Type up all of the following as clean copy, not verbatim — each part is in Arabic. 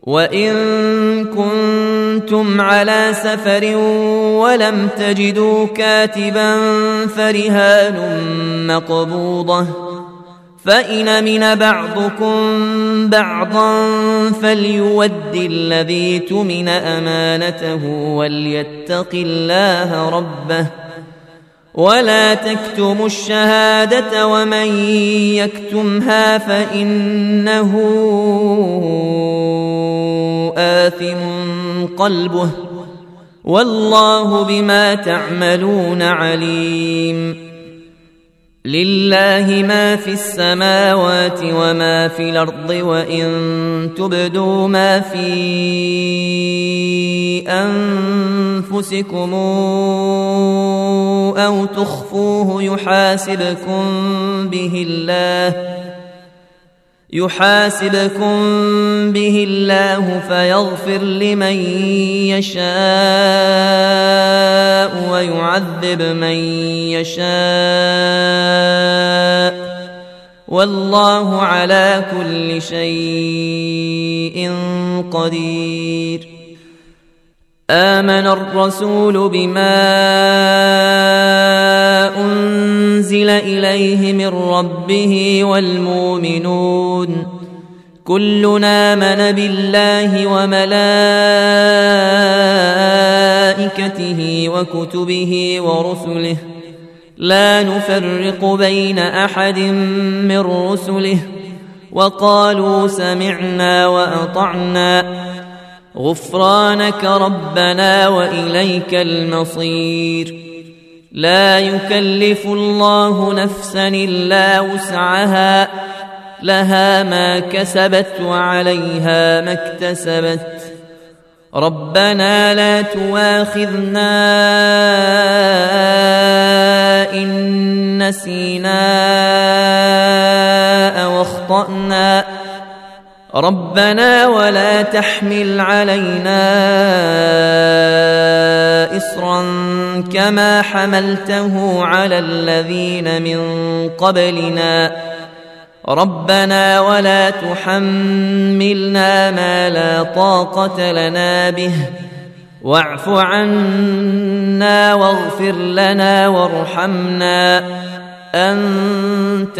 وإن كنتم على سفر ولم تجدوا كاتبا فرهان مقبوضة، فإن أمن بعضكم بعضا فليؤد الذي اؤتمن أمانته وليتق الله ربه ولا تكتموا الشهادة ومن يكتمها فإنه آثم قلبه والله بما تعملون عليم. لله ما في السماوات وما في الأرض، وإن تبدوا ما في أنفسكم أو تخفوه يحاسبكم به الله فيغفر لمن يشاء ويعذب من يشاء والله على كل شيء قدير. آمن الرسول بما أنزل إليه من ربه والمؤمنون كلنا آمن بالله وملائكته وكتبه ورسله لا نفرق بين أحد من رسله وقالوا سمعنا وأطعنا غفرانك ربنا وإليك المصير. لا يكلف الله نفسا إلا وسعها لها ما كسبت وعليها ما اكتسبت. ربنا لا تؤاخذنا إن نسينا أو أخطأنا ربنا ولا تحمل علينا إصرا كما حملته على الذين من قبلنا ربنا ولا تحملنا ما لا طاقة لنا به واعف عنا واغفر لنا وارحمنا أنت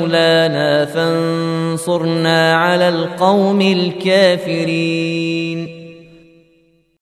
مولانا فانصرنا على القوم الكافرين.